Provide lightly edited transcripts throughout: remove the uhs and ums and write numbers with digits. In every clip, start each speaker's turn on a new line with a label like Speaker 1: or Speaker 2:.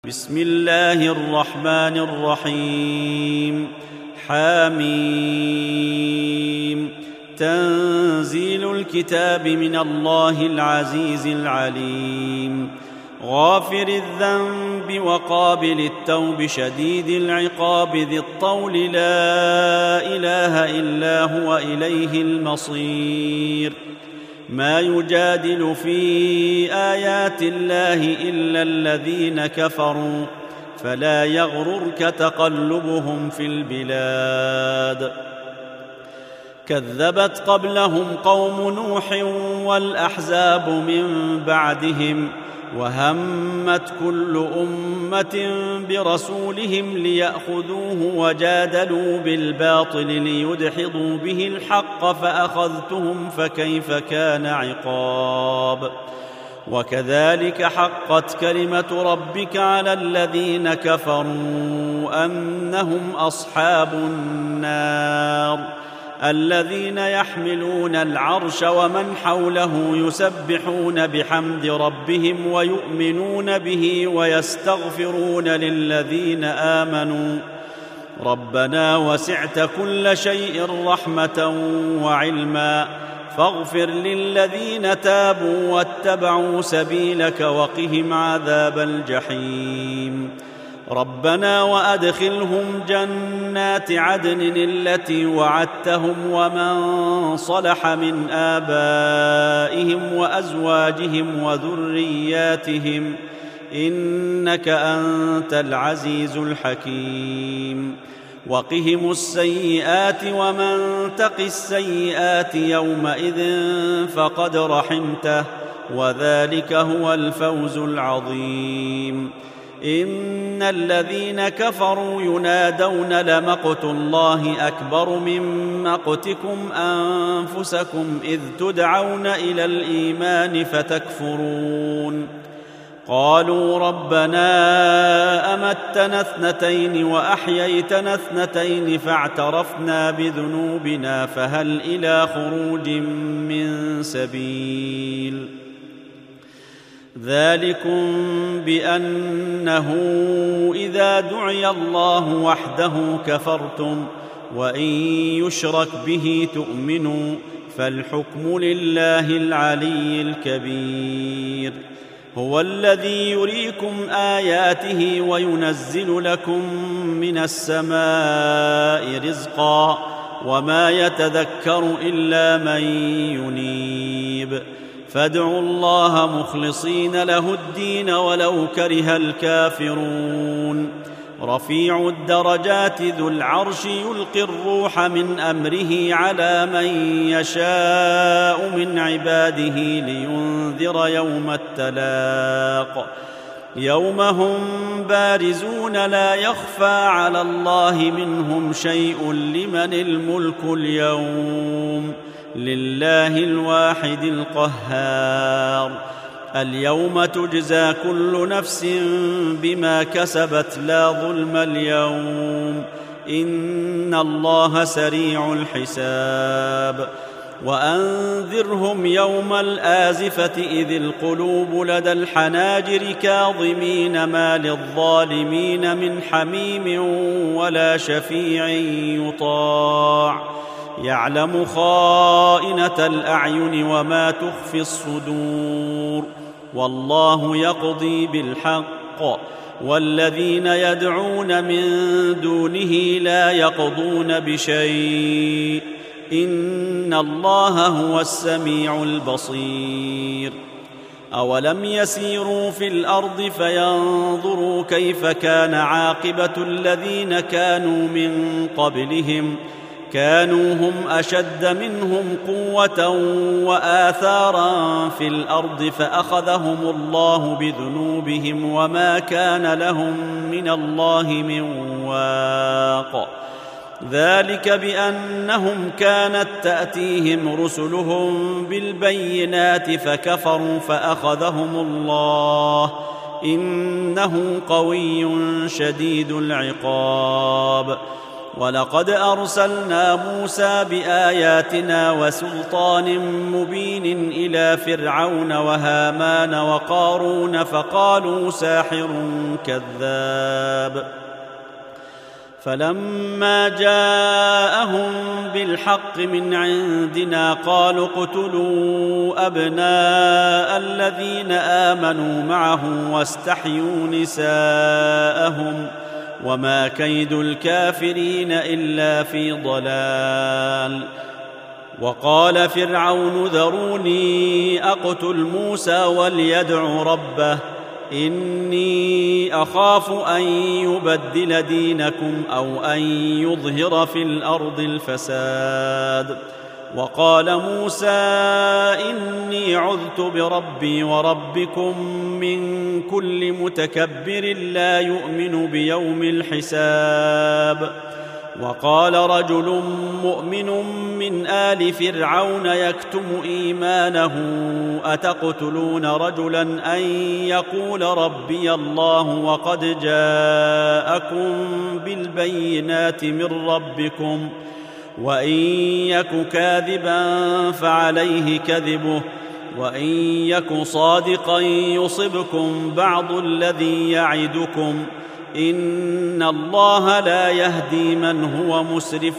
Speaker 1: بسم الله الرحمن الرحيم حميم تنزيل الكتاب من الله العزيز العليم غافر الذنب وقابل التوب شديد العقاب ذي الطول لا إله إلا هو إليه المصير ما يجادل في آيات الله إلا الذين كفروا فلا يغررك تقلبهم في البلاد كذبت قبلهم قوم نوح والأحزاب من بعدهم وهمت كل أمة برسولهم ليأخذوه وجادلوا بالباطل ليدحضوا به الحق فأخذتهم فكيف كان عقاب وكذلك حقت كلمة ربك على الذين كفروا أنهم أصحاب النار الذين يحملون العرش ومن حوله يسبحون بحمد ربهم ويؤمنون به ويستغفرون للذين آمنوا ربنا وسعت كل شيء رحمة وعلما فاغفر للذين تابوا واتبعوا سبيلك وقهم عذاب الجحيم ربنا وأدخلهم جنات عدن التي وعدتهم ومن صلح من آبائهم وأزواجهم وذرياتهم إنك أنت العزيز الحكيم وقهم السيئات ومن تق السيئات يومئذ فقد رحمته وذلك هو الفوز العظيم إن الذين كفروا ينادون لمقت الله أكبر من مقتكم أنفسكم إذ تدعون إلى الإيمان فتكفرون قالوا ربنا أمتنا اثنتين وأحييتنا اثنتين فاعترفنا بذنوبنا فهل إلى خروج من سبيل ذلكم بأنه إذا دعي الله وحده كفرتم وإن يشرك به تؤمنوا فالحكم لله العلي الكبير هو الذي يريكم آياته وينزل لكم من السماء رزقا وما يتذكر إلا من ينيب فادعوا الله مخلصين له الدين ولو كره الكافرون رفيع الدرجات ذو العرش يلقي الروح من أمره على من يشاء من عباده لينذر يوم التلاق يوم هم بارزون لا يخفى على الله منهم شيء لمن الملك اليوم لله الواحد القهار اليوم تجزى كل نفس بما كسبت لا ظلم اليوم إن الله سريع الحساب وأنذرهم يوم الآزفة إذ القلوب لدى الحناجر كاظمين ما للظالمين من حميم ولا شفيع يطاع يعلم خائنة الأعين وما تخفي الصدور والله يقضي بالحق والذين يدعون من دونه لا يقضون بشيء إن الله هو السميع البصير أولم يسيروا في الأرض فينظروا كيف كان عاقبة الذين كانوا من قبلهم كانوا هم أشد منهم قوة وآثارا في الأرض فأخذهم الله بذنوبهم وما كان لهم من الله من واق ذلك بأنهم كانت تأتيهم رسلهم بالبينات فكفروا فأخذهم الله إنه قوي شديد العقاب ولقد أرسلنا موسى بآياتنا وسلطان مبين إلى فرعون وهامان وقارون فقالوا ساحر كذاب. فلما جاءهم بالحق من عندنا قالوا اقتلوا أبناء الذين آمنوا معه واستحيوا نساءهم وما كيد الكافرين إلا في ضلال. وقال فرعون ذروني أقتل موسى وليدع ربه إني أخاف أن يبدل دينكم أو أن يظهر في الأرض الفساد. وقال موسى إني عذت بربي وربكم من كل متكبر لا يؤمن بيوم الحساب. وقال رجل مؤمن من آل فرعون يكتم إيمانه أتقتلون رجلا أن يقول ربي الله وقد جاءكم بالبينات من ربكم وإن يك كاذبا فعليه كذبه وإن يك صادقا يصبكم بعض الذي يعدكم إن الله لا يهدي من هو مسرف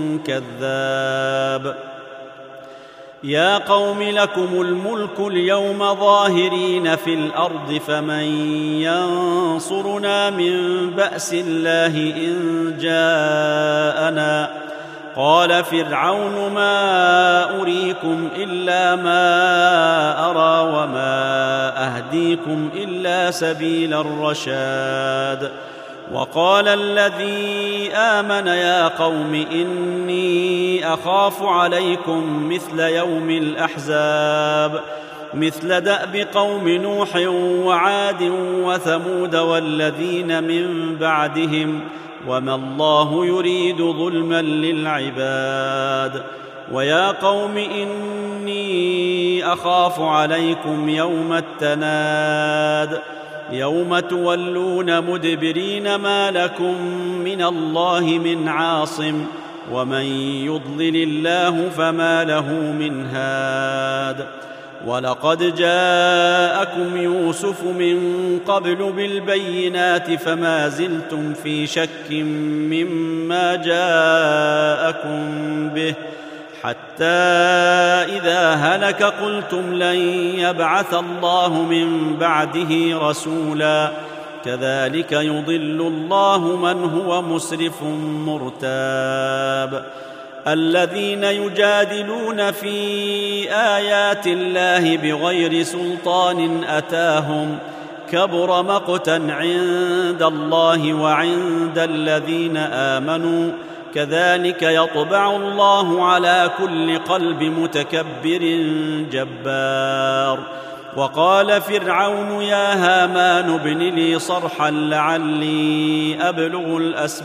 Speaker 1: كذاب. يا قوم لكم الملك اليوم ظاهرين في الأرض فمن ينصرنا من بأس الله إن جاءنا. قال فرعون ما أريكم إلا ما أرى وما أهديكم إلا سبيل الرشاد. وقال الذي آمن يا قوم إني أخاف عليكم مثل يوم الأحزاب مثل دأب قوم نوح وعاد وثمود والذين من بعدهم وما الله يريد ظلما للعباد. ويا قوم إني أخاف عليكم يوم التناد يوم تولون مدبرين ما لكم من الله من عاصم ومن يضلل الله فما له من هاد. ولقد جاءكم يوسف من قبل بالبينات فما زلتم في شك مما جاءكم به حتى إذا هلك قلتم لن يبعث الله من بعده رسولا كذلك يضل الله من هو مسرف مرتاب. الذين يجادلون في آيات الله بغير سلطان أتاهم كبر مقتا عند الله وعند الذين آمنوا كذلك يطبع الله على كل قلب متكبر جبار. وقال فرعون يا هامان ابن لي صرحا لعلي أبلغ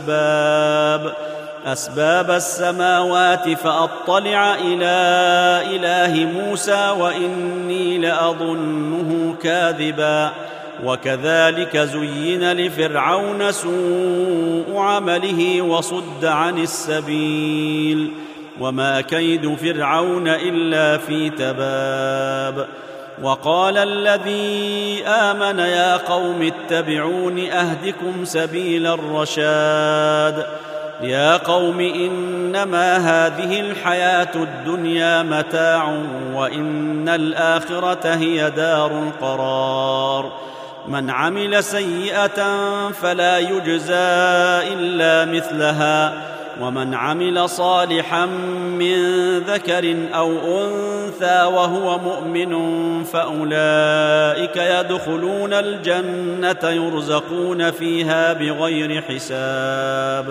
Speaker 1: أسباب السماوات فأطلع إلى إله موسى وإني لأظنه كاذبا. وكذلك زين لفرعون سوء عمله وصد عن السبيل وما كيد فرعون إلا في تباب. وقال الذي آمن يا قوم اتبعون أهدكم سبيل الرشاد. يا قوم إنما هذه الحياة الدنيا متاع وإن الآخرة هي دار القرار. من عمل سيئة فلا يجزى إلا مثلها ومن عمل صالحا من ذكر أو أنثى وهو مؤمن فأولئك يدخلون الجنة يرزقون فيها بغير حساب.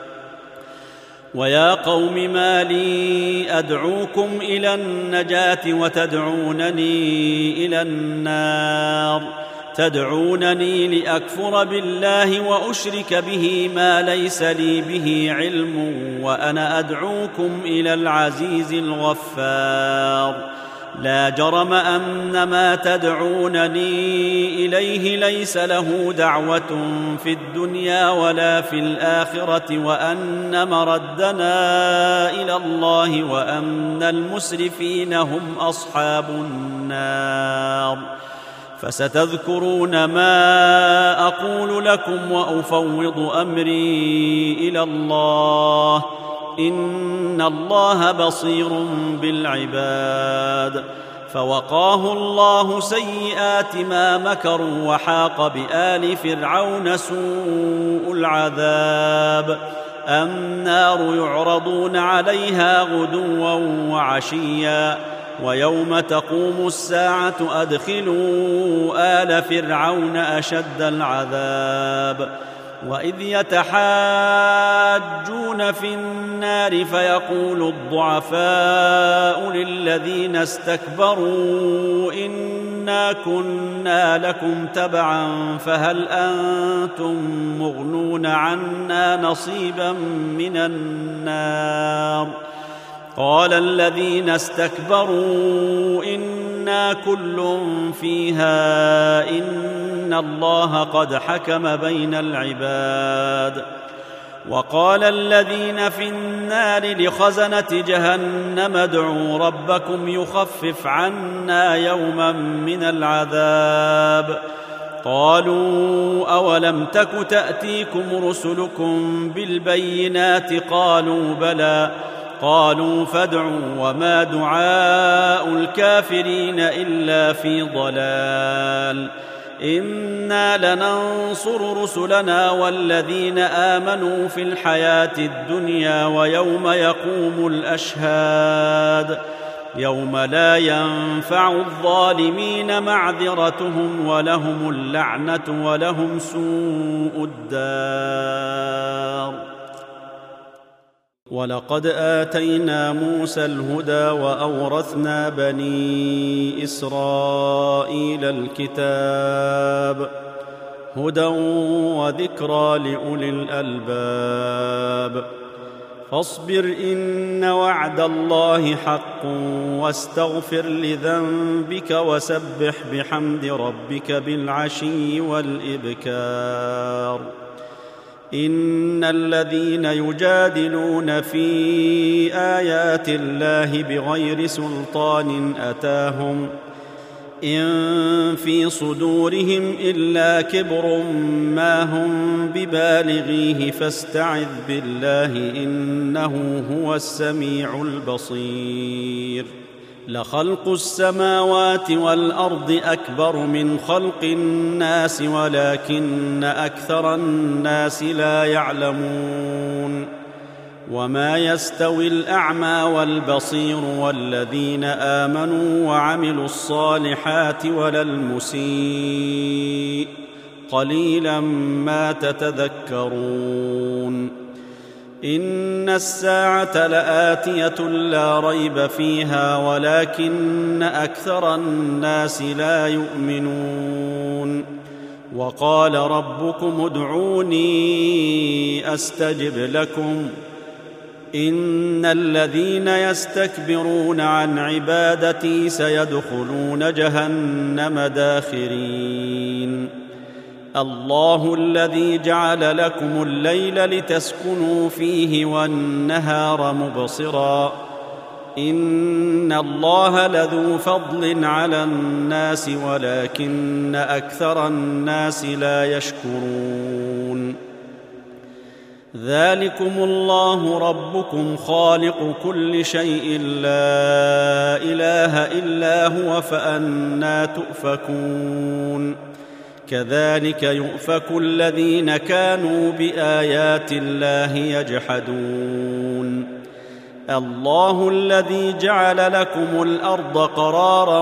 Speaker 1: ويا قوم ما لي أدعوكم إلى النجاة وتدعونني إلى النار تدعونني لأكفر بالله وأشرك به ما ليس لي به علم وأنا أدعوكم إلى العزيز الغفار. لا جرم أن ما تدعونني إليه ليس له دعوة في الدنيا ولا في الآخرة، وأن مردنا إلى الله، وأن المسرفين هم أصحاب النار. فستذكرون ما أقول لكم وأفوض أمري إلى الله، إن الله بصير بالعباد. فوقاه الله سيئات ما مكروا، وحاق بآل فرعون سوء العذاب. النار يعرضون عليها غدوا وعشيا، ويوم تقوم الساعة أدخلوا آل فرعون أشد العذاب. وإذ يتحاجون في النار فيقول الضعفاء للذين استكبروا إنا كنا لكم تبعا فهل أنتم مغنون عنا نصيبا من النار؟ قال الذين استكبروا إنا كل فيها إن الله قد حكم بين العباد. وقال الذين في النار لخزنة جهنم ادعوا ربكم يخفف عنا يوما من العذاب. قالوا أولم تك تأتيكم رسلكم بالبينات؟ قالوا بلى. قالوا فادعوا وما دعاء الكافرين إلا في ضلال. إنا لننصر رسلنا والذين آمنوا في الحياة الدنيا ويوم يقوم الأشهاد، يوم لا ينفع الظالمين معذرتهم ولهم اللعنة ولهم سوء الدار. ولقد آتينا موسى الهدى وأورثنا بني إسرائيل الكتاب، هدى وذكرى لأولي الألباب. فاصبر إن وعد الله حق، واستغفر لذنبك، وسبح بحمد ربك بالعشي والإبكار. إن الذين يجادلون في آيات الله بغير سلطان أتاهم إن في صدورهم إلا كبر ما هم ببالغيه، فاستعذ بالله إنه هو السميع البصير. لخلق السماوات والأرض أكبر من خلق الناس ولكن أكثر الناس لا يعلمون. وما يستوي الأعمى والبصير والذين آمنوا وعملوا الصالحات ولا المسيء، قليلا ما تتذكرون. إن الساعة لآتية لا ريب فيها ولكن أكثر الناس لا يؤمنون. وقال ربكم ادعوني أستجب لكم إن الذين يستكبرون عن عبادتي سيدخلون جهنم داخرين. الله الذي جعل لكم الليل لتسكنوا فيه والنهار مبصرا، إن الله لذو فضل على الناس ولكن أكثر الناس لا يشكرون. ذلكم الله ربكم خالق كل شيء لا إله إلا هو، فأنى تؤفكون. كذلك يؤفك الذين كانوا بآيات الله يجحدون. الله الذي جعل لكم الأرض قرارا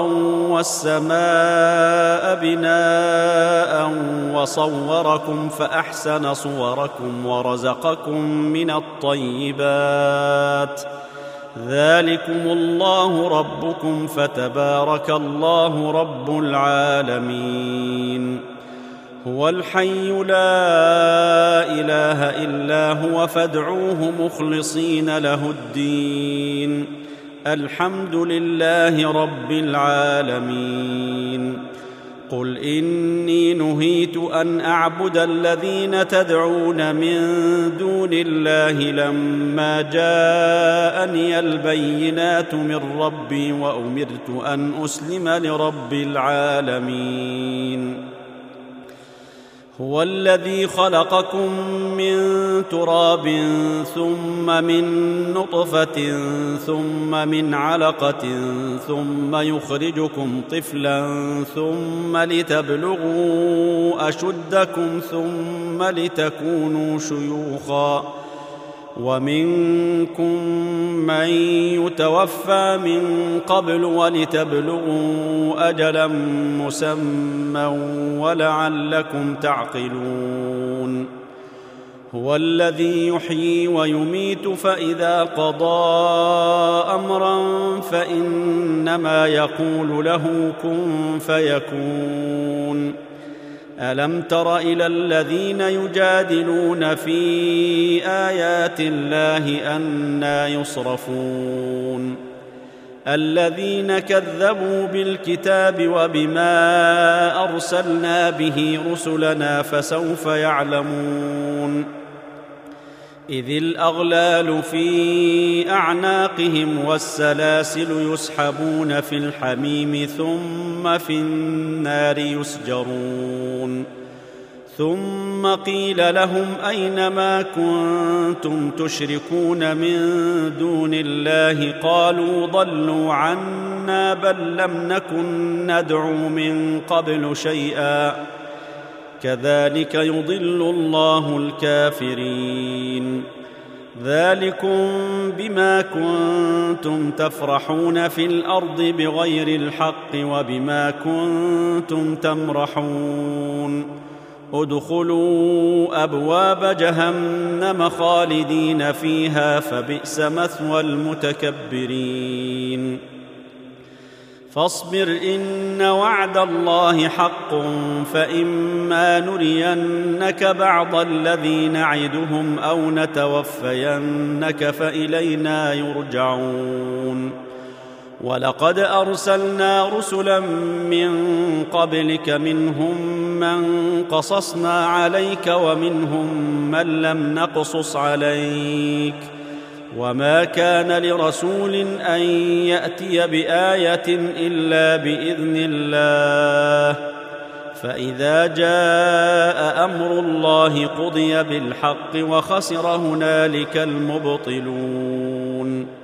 Speaker 1: والسماء بناء وصوركم فأحسن صوركم ورزقكم من الطيبات. ذلكم الله ربكم فتبارك الله رب العالمين. هو الحي لا إله إلا هو فادعوه مخلصين له الدين، الحمد لله رب العالمين. قل إني نهيت أن أعبد الذين تدعون من دون الله لما جاءني البينات من ربي وأمرت أن أسلم لرب العالمين. هو الذي خلقكم من تراب ثم من نطفة ثم من علقة ثم يخرجكم طفلا ثم لتبلغوا أشدكم ثم لتكونوا شيوخا ومنكم من يتوفى من قبل ولتبلغوا أجلا مسمى ولعلكم تعقلون. هو الذي يحيي ويميت فإذا قضى أمرا فإنما يقول له كن فيكون. ألم تر إلى الذين يجادلون في آيات الله أنى يصرفون الذين كذبوا بالكتاب وبما أرسلنا به رسلنا فسوف يعلمون. إذ الأغلال في أعناقهم والسلاسل يسحبون في الحميم ثم في النار يسجرون. ثم قيل لهم أين ما كنتم تشركون من دون الله قالوا ضلوا عنا بل لم نكن ندعو من قبل شيئا كذلك يضل الله الكافرين. ذلكم بما كنتم تفرحون في الأرض بغير الحق وبما كنتم تمرحون. ادخلوا أبواب جهنم خالدين فيها فبئس مثوى المتكبرين. فاصبر إن وعد الله حق فإما نرينك بعض الذي نعدهم أو نتوفينك فإلينا يرجعون. ولقد أرسلنا رسلا من قبلك منهم من قصصنا عليك ومنهم من لم نقصص عليك وما كان لرسول أن يأتي بآية إلا بإذن الله فإذا جاء أمر الله قضي بالحق وخسر هنالك المبطلون.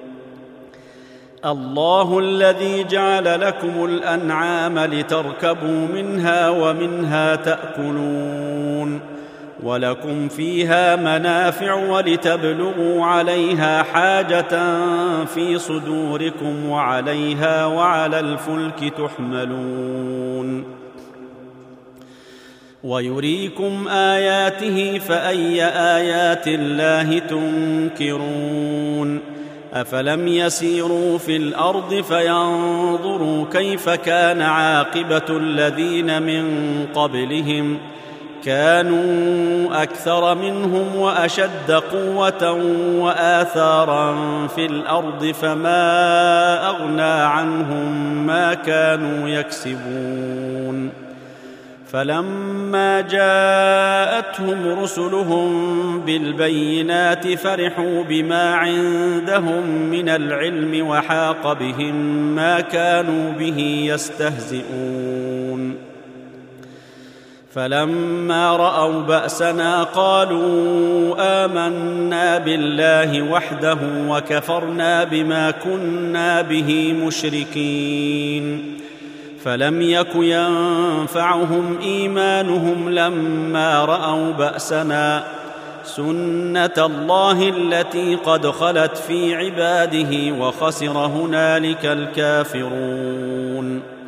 Speaker 1: الله الذي جعل لكم الأنعام لتركبوا منها ومنها تأكلون ولكم فيها منافع ولتبلغوا عليها حاجة في صدوركم وعليها وعلى الفلك تحملون. ويريكم آياته فأي آيات الله تنكرون. أفلم يسيروا في الأرض فينظروا كيف كان عاقبة الذين من قبلهم كانوا أكثر منهم وأشد قوة وآثارا في الأرض فما أغنى عنهم ما كانوا يكسبون. فلما جاءتهم رسلهم بالبينات فرحوا بما عندهم من العلم وحاق بهم ما كانوا به يستهزئون. فلما رأوا بأسنا قالوا آمنا بالله وحده وكفرنا بما كنا به مشركين. فلم يك ينفعهم إيمانهم لما رأوا بأسنا سنة الله التي قد خلت في عباده وخسر هنالك الكافرون.